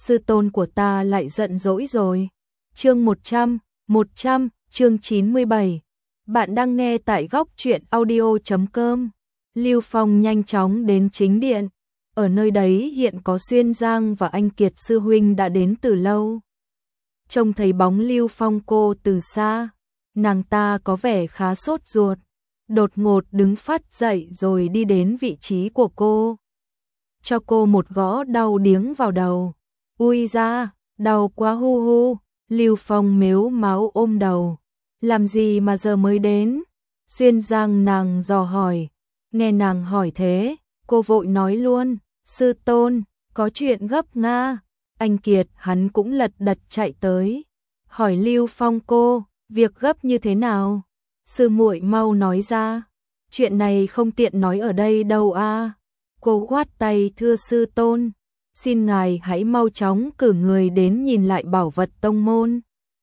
sư tôn của ta lại giận dỗi rồi. Chương 100, chương 97. Bạn đang nghe tại góc truyện audio.com. Lưu Phong nhanh chóng đến chính điện. Ở nơi đấy hiện có Xuyên Giang và anh Kiệt sư huynh đã đến từ lâu. Trông thấy bóng Lưu Phong cô từ xa, nàng ta có vẻ khá sốt ruột, đột ngột đứng phát dậy rồi đi đến vị trí của cô. Cho cô một gõ đau điếng vào đầu. Ui da, đau quá hu hu. Lưu Phong mếu máu ôm đầu. Làm gì mà giờ mới đến? Xuyên Giang nàng dò hỏi. Nghe nàng hỏi thế, cô vội nói luôn. Sư tôn, có chuyện gấp nga. Anh Kiệt hắn cũng lật đật chạy tới. Hỏi Lưu Phong cô, việc gấp như thế nào? Sư muội mau nói ra. Chuyện này không tiện nói ở đây đâu a. Cô khoát tay thưa sư tôn. Xin ngài hãy mau chóng cử người đến nhìn lại bảo vật tông môn.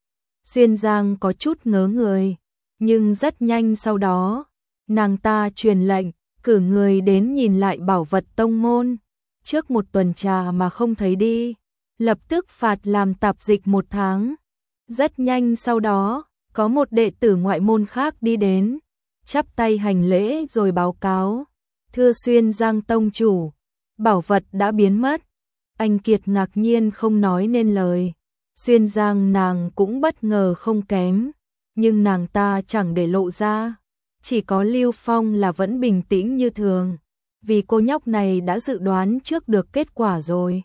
Xuyên Giang có chút ngớ người, nhưng rất nhanh sau đó, nàng ta truyền lệnh, cử người đến nhìn lại bảo vật tông môn. Trước một tuần trà mà không thấy đi, lập tức phạt làm tạp dịch 1 tháng. Rất nhanh sau đó, có một đệ tử ngoại môn khác đi đến, chắp tay hành lễ rồi báo cáo. Thưa Xuyên Giang tông chủ, bảo vật đã biến mất. Anh Kiệt ngạc nhiên không nói nên lời. Xuyên Giang nàng cũng bất ngờ không kém, nhưng nàng ta chẳng để lộ ra. Chỉ có Lưu Phong là vẫn bình tĩnh như thường, vì cô nhóc này đã dự đoán trước được kết quả rồi.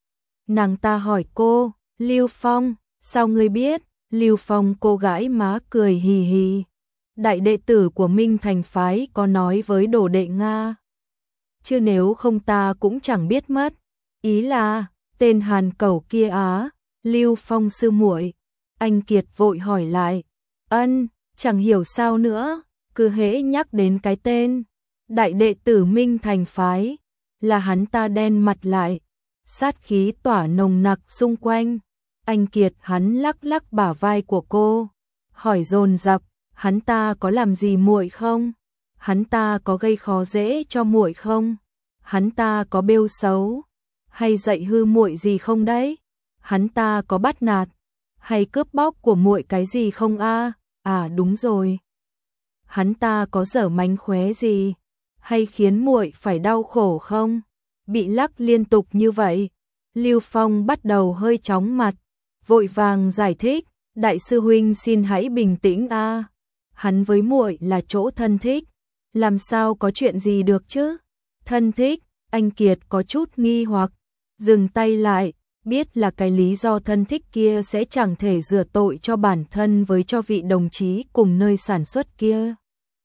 Nàng ta hỏi cô, Lưu Phong, sao ngươi biết? Lưu Phong cô gãi má cười hì hì. Đại đệ tử của Minh Thành phái có nói với đồ đệ Nga. Chứ nếu không ta cũng chẳng biết mất. Ý là, tên Hàn Cẩu kia á, Lưu Phong sư muội. Anh Kiệt vội hỏi lại. Chẳng hiểu sao nữa, cứ hễ nhắc đến cái tên đại đệ tử Minh Thành phái, là hắn ta đen mặt lại, sát khí tỏa nồng nặc xung quanh. Anh Kiệt hắn lắc lắc bả vai của cô, hỏi dồn dập, hắn ta có làm gì muội không? Hắn ta có gây khó dễ cho muội không? Hắn ta có bêu xấu hay dạy hư muội gì không đấy? Hắn ta có bắt nạt hay cướp bóc của muội cái gì không a? À đúng rồi. Hắn ta có dở mánh khóe gì hay khiến muội phải đau khổ không? Bị lắc liên tục như vậy, Lưu Phong bắt đầu hơi chóng mặt, vội vàng giải thích, đại sư huynh xin hãy bình tĩnh a. Hắn với muội là chỗ thân thích, làm sao có chuyện gì được chứ? Thân thích? Anh Kiệt có chút nghi hoặc, dừng tay lại, biết là cái lý do thân thích kia sẽ chẳng thể rửa tội cho bản thân với cho vị đồng chí cùng nơi sản xuất kia.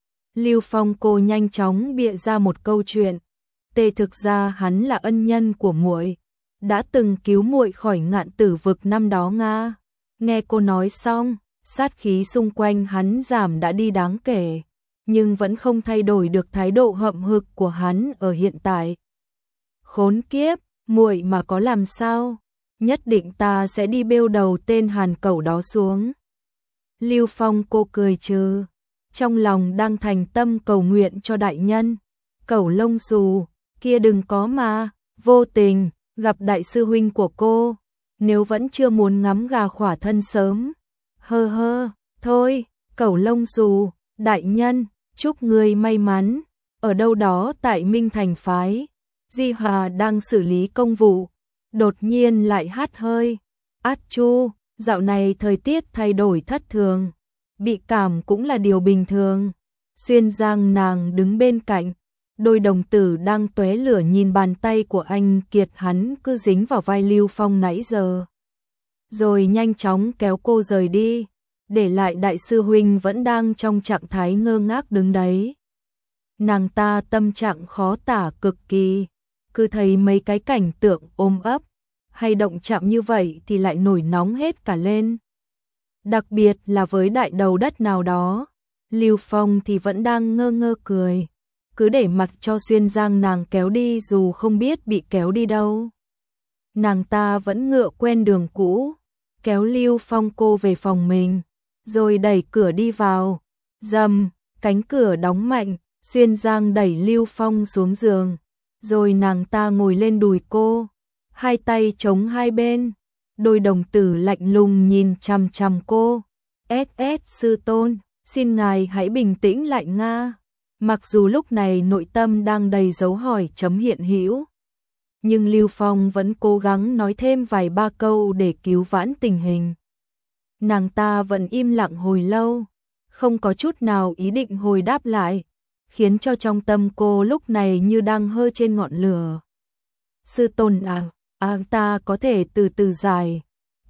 Lưu Phong cô nhanh chóng bịa ra một câu chuyện. Thực ra hắn là ân nhân của muội, đã từng cứu muội khỏi ngạn tử vực năm đó nga. Nghe cô nói xong, sát khí xung quanh hắn giảm đã đi đáng kể, nhưng vẫn không thay đổi được thái độ hậm hực của hắn ở hiện tại. Khốn kiếp, muội mà có làm sao, nhất định ta sẽ đi bêu đầu tên Hàn Cẩu đó xuống. Lưu Phong cô cười trừ, trong lòng đang thành tâm cầu nguyện cho đại nhân. Cẩu lông xù, kia đừng có mà, vô tình, gặp đại sư huynh của cô, nếu vẫn chưa muốn ngắm gà khỏa thân sớm. Hơ hơ, thôi, cẩu lông xù, đại nhân, chúc người may mắn. Ở đâu đó tại Minh Thành phái, Di Hòa đang xử lý công vụ, đột nhiên lại hắt hơi. Át chu, dạo này thời tiết thay đổi thất thường, bị cảm cũng là điều bình thường. Xuyên Giang nàng đứng bên cạnh, đôi đồng tử đang tóe lửa nhìn bàn tay của anh Kiệt hắn cứ dính vào vai Lưu Phong nãy giờ. Rồi nhanh chóng kéo cô rời đi, để lại đại sư huynh vẫn đang trong trạng thái ngơ ngác đứng đấy. Nàng ta tâm trạng khó tả cực kỳ, cứ thấy mấy cái cảnh tượng ôm ấp hay động chạm như vậy thì lại nổi nóng hết cả lên. Đặc biệt là với đại đầu đất nào đó, Lưu Phong thì vẫn đang ngơ ngơ cười, cứ để mặc cho Xuyên Giang nàng kéo đi dù không biết bị kéo đi đâu. Nàng ta vẫn ngựa quen đường cũ, kéo Lưu Phong cô về phòng mình, rồi đẩy cửa đi vào. Rầm, cánh cửa đóng mạnh, Xuyên Giang đẩy Lưu Phong xuống giường, rồi nàng ta ngồi lên đùi cô. hai tay chống hai bên, đôi đồng tử lạnh lùng nhìn chằm chằm cô. SS sư tôn, xin ngài hãy bình tĩnh lại Nga. Mặc dù lúc này nội tâm đang đầy dấu hỏi chấm hiện hữu, nhưng Lưu Phong vẫn cố gắng nói thêm vài ba câu để cứu vãn tình hình. Nàng ta vẫn im lặng hồi lâu, không có chút nào ý định hồi đáp lại, khiến cho trong tâm cô lúc này như đang hơi trên ngọn lửa. Sư tôn ta có thể từ từ giải.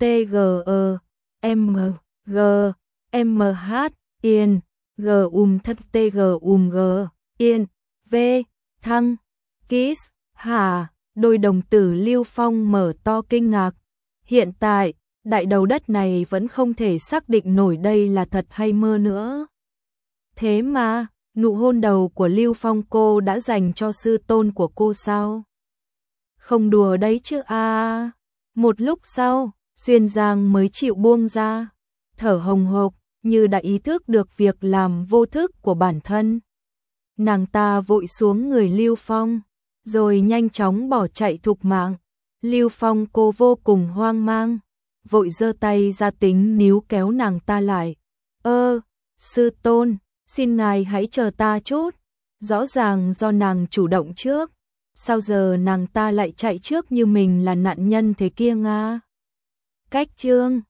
T-G-E-M-G M-H yên G thất T-G G yên V thăng Kiss hà. Đôi đồng tử Lưu Phong mở to kinh ngạc. Hiện tại, đại đầu đất này vẫn không thể xác định nổi đây là thật hay mơ nữa. Thế mà, nụ hôn đầu của Lưu Phong cô đã dành cho sư tôn của cô sao? Không đùa đấy chứ à. Một lúc sau, Xuyên Giang mới chịu buông ra, thở hồng hộc, như đã ý thức được việc làm vô thức của bản thân. Nàng ta vội xuống người Lưu Phong, rồi nhanh chóng bỏ chạy thục mạng. Lưu Phong cô vô cùng hoang mang, vội giơ tay ra tính níu kéo nàng ta lại. Sư tôn, xin ngài hãy chờ ta chút. Rõ ràng do nàng chủ động trước, sao giờ nàng ta lại chạy trước như mình là nạn nhân thế kia Nga? Cách chương